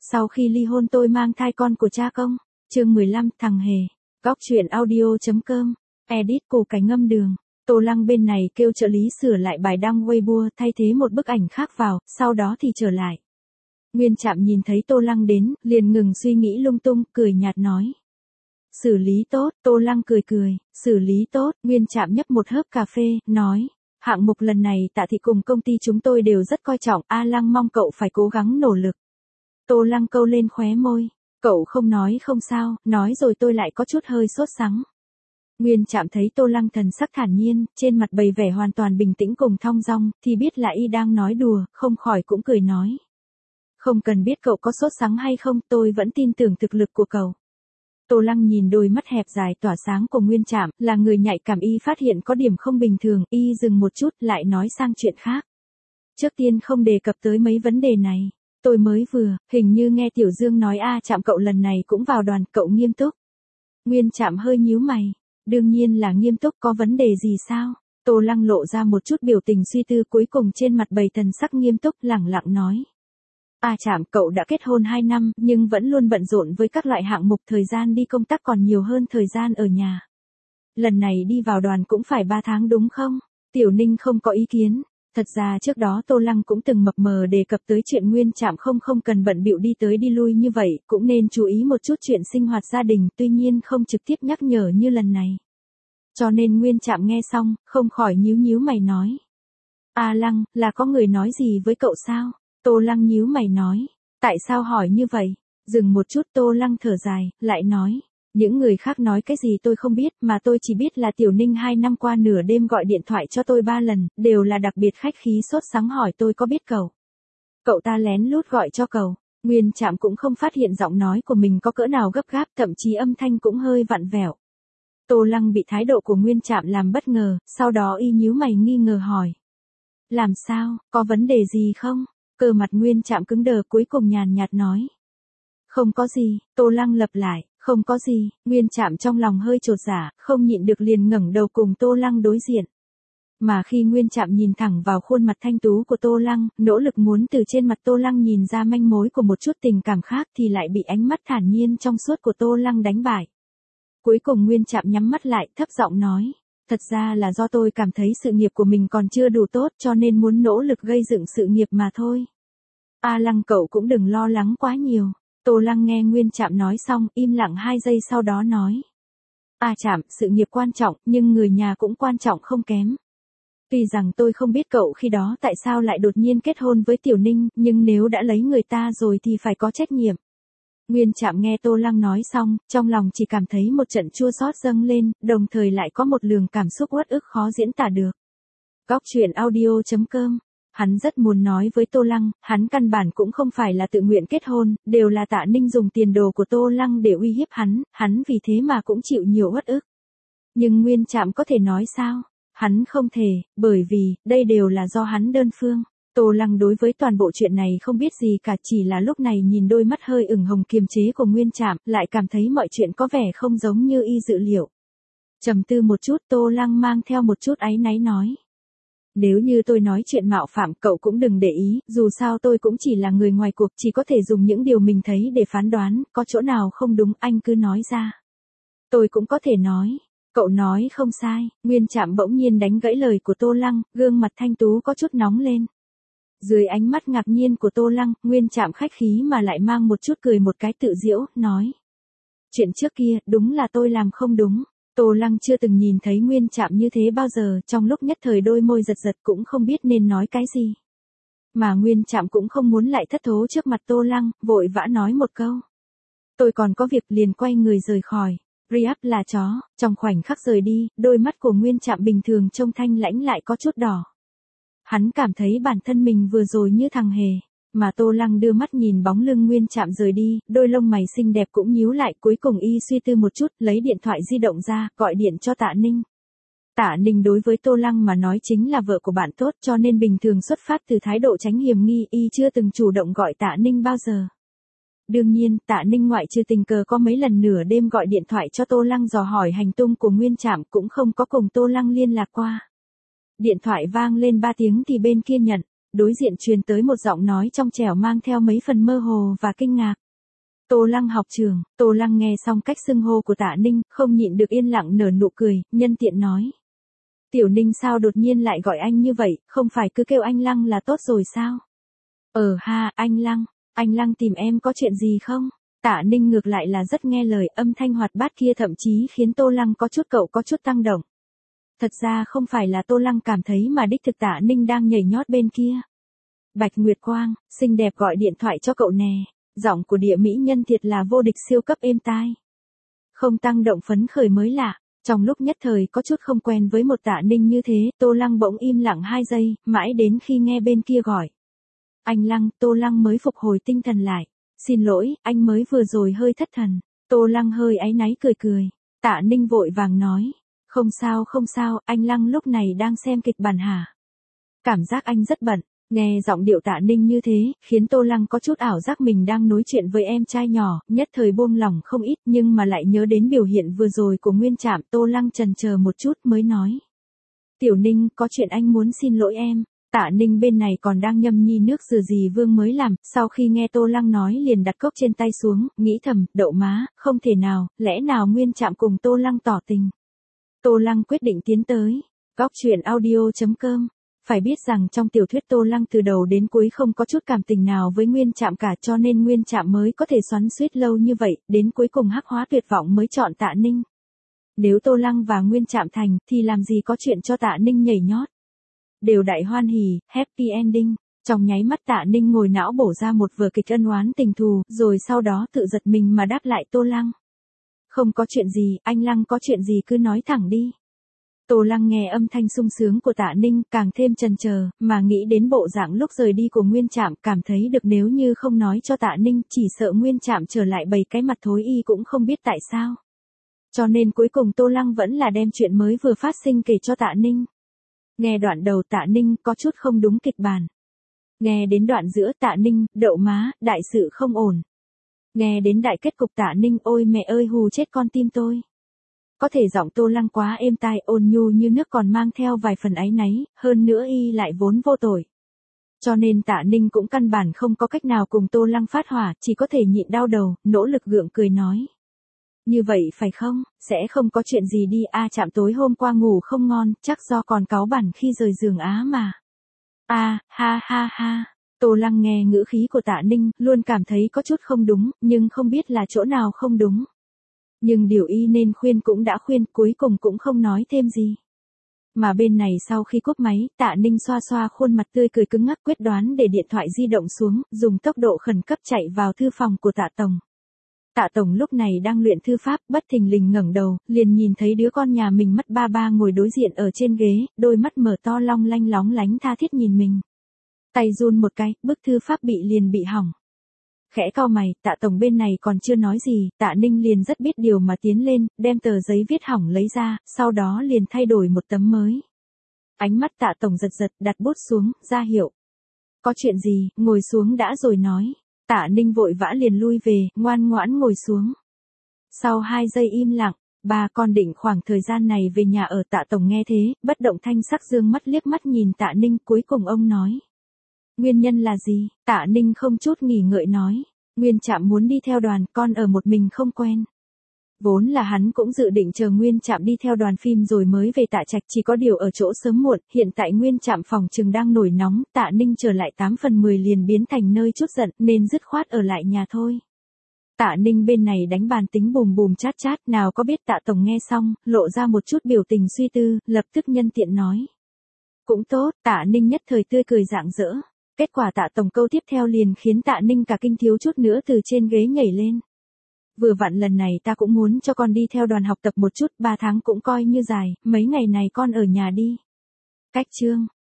Sau khi ly hôn tôi mang thai con của cha công. Chương 15, thằng hề. Góc truyện audio.com. Edit Củ Cải Ngâm Đường. Tô Lăng bên này kêu trợ lý sửa lại bài đăng Weibo thay thế một bức ảnh khác vào, sau đó thì trở lại. Nguyên Trạm nhìn thấy Tô Lăng đến, liền ngừng suy nghĩ lung tung, cười nhạt nói. Xử lý tốt, Tô Lăng cười, xử lý tốt, Nguyên Trạm nhấp một hớp cà phê, nói. Hạng mục lần này Tạ Thị cùng công ty chúng tôi đều rất coi trọng, A Lăng mong cậu phải cố gắng nỗ lực. Tô Lăng câu lên khóe môi. Cậu không nói không sao, nói rồi tôi lại có chút hơi sốt sắng. Nguyên Trạm thấy Tô Lăng thần sắc thản nhiên, trên mặt bày vẻ hoàn toàn bình tĩnh cùng thong dong, thì biết là y đang nói đùa, không khỏi cũng cười nói. Không cần biết cậu có sốt sắng hay không, tôi vẫn tin tưởng thực lực của cậu. Tô Lăng nhìn đôi mắt hẹp dài tỏa sáng của Nguyên Trạm, là người nhạy cảm, y phát hiện có điểm không bình thường, y dừng một chút lại nói sang chuyện khác. Trước tiên không đề cập tới mấy vấn đề này. Tôi mới vừa, hình như nghe Tiểu Dương nói Trạm cậu lần này cũng vào đoàn, cậu nghiêm túc. Nguyên Trạm hơi nhíu mày. Đương nhiên là nghiêm túc, có vấn đề gì sao? Tô Lăng lộ ra một chút biểu tình suy tư, cuối cùng trên mặt bày thần sắc nghiêm túc, lẳng lặng nói. Trạm cậu đã kết hôn 2 năm, nhưng vẫn luôn bận rộn với các loại hạng mục, thời gian đi công tác còn nhiều hơn thời gian ở nhà. Lần này đi vào đoàn cũng phải 3 tháng đúng không? Tiểu Ninh không có ý kiến. Thật ra trước đó Tô Lăng cũng từng mập mờ đề cập tới chuyện Nguyên Trạm không cần bận bịu đi tới đi lui như vậy, cũng nên chú ý một chút chuyện sinh hoạt gia đình, tuy nhiên không trực tiếp nhắc nhở như lần này. Cho nên Nguyên Trạm nghe xong, không khỏi nhíu mày nói. Lăng, là có người nói gì với cậu sao? Tô Lăng nhíu mày nói. Tại sao hỏi như vậy? Dừng một chút Tô Lăng thở dài, lại nói. Những người khác nói cái gì tôi không biết, mà tôi chỉ biết là Tiểu Ninh 2 năm qua nửa đêm gọi điện thoại cho tôi 3 lần, đều là đặc biệt khách khí sốt sắng hỏi tôi có biết cậu. Cậu ta lén lút gọi cho cậu. Nguyên Trạm cũng không phát hiện giọng nói của mình có cỡ nào gấp gáp, thậm chí âm thanh cũng hơi vặn vẹo. Tô Lăng bị thái độ của Nguyên Trạm làm bất ngờ, sau đó y nhíu mày nghi ngờ hỏi. Làm sao, có vấn đề gì không? Cơ mặt Nguyên Trạm cứng đờ, cuối cùng nhàn nhạt nói. Không có gì, Tô Lăng lặp lại. Không có gì, Nguyên Trạm trong lòng hơi chột dạ, không nhịn được liền ngẩng đầu cùng Tô Lăng đối diện. Mà khi Nguyên Trạm nhìn thẳng vào khuôn mặt thanh tú của Tô Lăng, nỗ lực muốn từ trên mặt Tô Lăng nhìn ra manh mối của một chút tình cảm khác thì lại bị ánh mắt thản nhiên trong suốt của Tô Lăng đánh bại. Cuối cùng Nguyên Trạm nhắm mắt lại, thấp giọng nói. Thật ra là do tôi cảm thấy sự nghiệp của mình còn chưa đủ tốt cho nên muốn nỗ lực gây dựng sự nghiệp mà thôi. Lăng cậu cũng đừng lo lắng quá nhiều. Tô Lăng nghe Nguyên Trạm nói xong, im lặng 2 giây sau đó nói. Trạm, sự nghiệp quan trọng, nhưng người nhà cũng quan trọng không kém. Tuy rằng tôi không biết cậu khi đó tại sao lại đột nhiên kết hôn với Tiểu Ninh, nhưng nếu đã lấy người ta rồi thì phải có trách nhiệm. Nguyên Trạm nghe Tô Lăng nói xong, trong lòng chỉ cảm thấy một trận chua xót dâng lên, đồng thời lại có một luồng cảm xúc uất ức khó diễn tả được. Góc truyện audio.com. Hắn rất muốn nói với Tô Lăng, hắn căn bản cũng không phải là tự nguyện kết hôn, đều là Tạ Ninh dùng tiền đồ của Tô Lăng để uy hiếp hắn vì thế mà cũng chịu nhiều uất ức. Nhưng Nguyên Trạm có thể nói sao? Hắn không thể, bởi vì, đây đều là do hắn đơn phương. Tô Lăng đối với toàn bộ chuyện này không biết gì cả, chỉ là lúc này nhìn đôi mắt hơi ửng hồng kiềm chế của Nguyên Trạm, lại cảm thấy mọi chuyện có vẻ không giống như y dự liệu. Trầm tư một chút, Tô Lăng mang theo một chút áy náy nói. Nếu như tôi nói chuyện mạo phạm cậu cũng đừng để ý, dù sao tôi cũng chỉ là người ngoài cuộc, chỉ có thể dùng những điều mình thấy để phán đoán, có chỗ nào không đúng anh cứ nói ra. Tôi cũng có thể nói, cậu nói không sai. Nguyên Trạm bỗng nhiên đánh gãy lời của Tô Lăng, gương mặt thanh tú có chút nóng lên. Dưới ánh mắt ngạc nhiên của Tô Lăng, Nguyên Trạm khách khí mà lại mang một chút cười một cái tự giễu, nói. Chuyện trước kia, đúng là tôi làm không đúng. Tô Lăng chưa từng nhìn thấy Nguyên Trạm như thế bao giờ, trong lúc nhất thời đôi môi giật cũng không biết nên nói cái gì. Mà Nguyên Trạm cũng không muốn lại thất thố trước mặt Tô Lăng, vội vã nói một câu. Tôi còn có việc, liền quay người rời khỏi. Riap là chó, trong khoảnh khắc rời đi, đôi mắt của Nguyên Trạm bình thường trông thanh lãnh lại có chút đỏ. Hắn cảm thấy bản thân mình vừa rồi như thằng hề. Mà Tô Lăng đưa mắt nhìn bóng lưng Nguyên Trạm rời đi, đôi lông mày xinh đẹp cũng nhíu lại, cuối cùng y suy tư một chút, lấy điện thoại di động ra, gọi điện cho Tạ Ninh. Tạ Ninh đối với Tô Lăng mà nói chính là vợ của bạn tốt, cho nên bình thường xuất phát từ thái độ tránh hiểm nghi, y chưa từng chủ động gọi Tạ Ninh bao giờ. Đương nhiên, Tạ Ninh ngoại trừ tình cờ có mấy lần nửa đêm gọi điện thoại cho Tô Lăng dò hỏi hành tung của Nguyên Trạm, cũng không có cùng Tô Lăng liên lạc qua. Điện thoại vang lên 3 tiếng thì bên kia nhận. Đối diện truyền tới một giọng nói trong trẻo mang theo mấy phần mơ hồ và kinh ngạc. Tô Lăng học trưởng. Tô Lăng nghe xong cách xưng hô của Tạ Ninh, không nhịn được yên lặng nở nụ cười, nhân tiện nói. Tiểu Ninh sao đột nhiên lại gọi anh như vậy, không phải cứ kêu anh Lăng là tốt rồi sao? Ha, anh Lăng tìm em có chuyện gì không? Tạ Ninh ngược lại là rất nghe lời, âm thanh hoạt bát kia thậm chí khiến Tô Lăng có chút tăng động. Thật ra không phải là Tô Lăng cảm thấy mà đích thực Tạ Ninh đang nhảy nhót bên kia. Bạch Nguyệt Quang, xinh đẹp gọi điện thoại cho cậu nè. Giọng của địa mỹ nhân thiệt là vô địch siêu cấp êm tai. Không tăng động phấn khởi mới lạ. Trong lúc nhất thời có chút không quen với một Tạ Ninh như thế, Tô Lăng bỗng im lặng 2 giây, mãi đến khi nghe bên kia gọi. Anh Lăng, Tô Lăng mới phục hồi tinh thần lại. Xin lỗi, anh mới vừa rồi hơi thất thần. Tô Lăng hơi áy náy cười. Tạ Ninh vội vàng nói. Không sao, anh Lăng lúc này đang xem kịch bản hả? Cảm giác anh rất bận. Nghe giọng điệu Tạ Ninh như thế, khiến Tô Lăng có chút ảo giác mình đang nói chuyện với em trai nhỏ, nhất thời buông lỏng không ít nhưng mà lại nhớ đến biểu hiện vừa rồi của Nguyên Trạm, Tô Lăng chần chờ một chút mới nói. Tiểu Ninh, có chuyện anh muốn xin lỗi em. Tạ Ninh bên này còn đang nhâm nhi nước dừa gì Vương mới làm, sau khi nghe Tô Lăng nói liền đặt cốc trên tay xuống, nghĩ thầm, đậu má, không thể nào, lẽ nào Nguyên Trạm cùng Tô Lăng tỏ tình. Tô Lăng quyết định tiến tới. Góc truyện audio.com. Phải biết rằng trong tiểu thuyết Tô Lăng từ đầu đến cuối không có chút cảm tình nào với Nguyên Trạm cả cho nên Nguyên Trạm mới có thể xoắn xuýt lâu như vậy, đến cuối cùng hắc hóa tuyệt vọng mới chọn Tạ Ninh. Nếu Tô Lăng và Nguyên Trạm thành thì làm gì có chuyện cho Tạ Ninh nhảy nhót. Đều đại hoan hỉ, happy ending. Trong nháy mắt Tạ Ninh ngồi não bổ ra một vở kịch ân oán tình thù, rồi sau đó tự giật mình mà đáp lại Tô Lăng. Không có chuyện gì, anh Lăng có chuyện gì cứ nói thẳng đi. Tô Lăng nghe âm thanh sung sướng của Tạ Ninh càng thêm chần chờ, mà nghĩ đến bộ dạng lúc rời đi của Nguyên Trạm, cảm thấy được nếu như không nói cho Tạ Ninh, chỉ sợ Nguyên Trạm trở lại bày cái mặt thối y cũng không biết tại sao. Cho nên cuối cùng Tô Lăng vẫn là đem chuyện mới vừa phát sinh kể cho Tạ Ninh. Nghe đoạn đầu Tạ Ninh có chút không đúng kịch bản. Nghe đến đoạn giữa Tạ Ninh, đậu má, đại sự không ổn. Nghe đến đại kết cục Tạ Ninh, ôi mẹ ơi hù chết con tim tôi. Có thể giọng Tô Lăng quá êm tai ôn nhu như nước còn mang theo vài phần áy náy, hơn nữa y lại vốn vô tội. Cho nên Tạ Ninh cũng căn bản không có cách nào cùng Tô Lăng phát hỏa, chỉ có thể nhịn đau đầu, nỗ lực gượng cười nói. Như vậy phải không, sẽ không có chuyện gì đi Trạm tối hôm qua ngủ không ngon, chắc do còn cáu bẳn khi rời giường mà. Ha. Tô Lăng nghe ngữ khí của Tạ Ninh, luôn cảm thấy có chút không đúng, nhưng không biết là chỗ nào không đúng. Nhưng điều y nên khuyên cũng đã khuyên, cuối cùng cũng không nói thêm gì. Mà bên này sau khi cúp máy, Tạ Ninh xoa xoa khuôn mặt tươi cười cứng ngắc quyết đoán để điện thoại di động xuống, dùng tốc độ khẩn cấp chạy vào thư phòng của Tạ Tổng. Tạ Tổng lúc này đang luyện thư pháp, bất thình lình ngẩng đầu, liền nhìn thấy đứa con nhà mình mất ba ngồi đối diện ở trên ghế, đôi mắt mở to long lanh lóng lánh tha thiết nhìn mình. Tay run một cái, bức thư pháp liền bị hỏng. Khẽ cau mày, Tạ Tổng bên này còn chưa nói gì, Tạ Ninh liền rất biết điều mà tiến lên, đem tờ giấy viết hỏng lấy ra, sau đó liền thay đổi một tấm mới. Ánh mắt Tạ Tổng giật, đặt bút xuống, ra hiệu. Có chuyện gì, ngồi xuống đã rồi nói. Tạ Ninh vội vã liền lui về, ngoan ngoãn ngồi xuống. Sau 2 giây im lặng, bà còn định khoảng thời gian này về nhà ở. Tạ Tổng nghe thế, bất động thanh sắc dương mắt liếc mắt nhìn Tạ Ninh, cuối cùng ông nói. Nguyên nhân là gì? Tạ Ninh không chút nghỉ ngợi nói. Nguyên Trạm muốn đi theo đoàn, con ở một mình không quen. Vốn là hắn cũng dự định chờ Nguyên Trạm đi theo đoàn phim rồi mới về Tạ Trạch, chỉ có điều ở chỗ sớm muộn, hiện tại Nguyên Trạm phòng trừng đang nổi nóng, Tạ Ninh trở lại 8 phần 10 liền biến thành nơi chút giận, nên dứt khoát ở lại nhà thôi. Tạ Ninh bên này đánh bàn tính bùm chát, nào có biết Tạ Tổng nghe xong, lộ ra một chút biểu tình suy tư, lập tức nhân tiện nói. Cũng tốt, Tạ Ninh nhất thời tươi cười rạng rỡ. Kết quả Tạ Tổng câu tiếp theo liền khiến Tạ Ninh cả kinh thiếu chút nữa từ trên ghế nhảy lên. Vừa vặn lần này ta cũng muốn cho con đi theo đoàn học tập một chút, 3 tháng cũng coi như dài, mấy ngày này con ở nhà đi. Cách chương.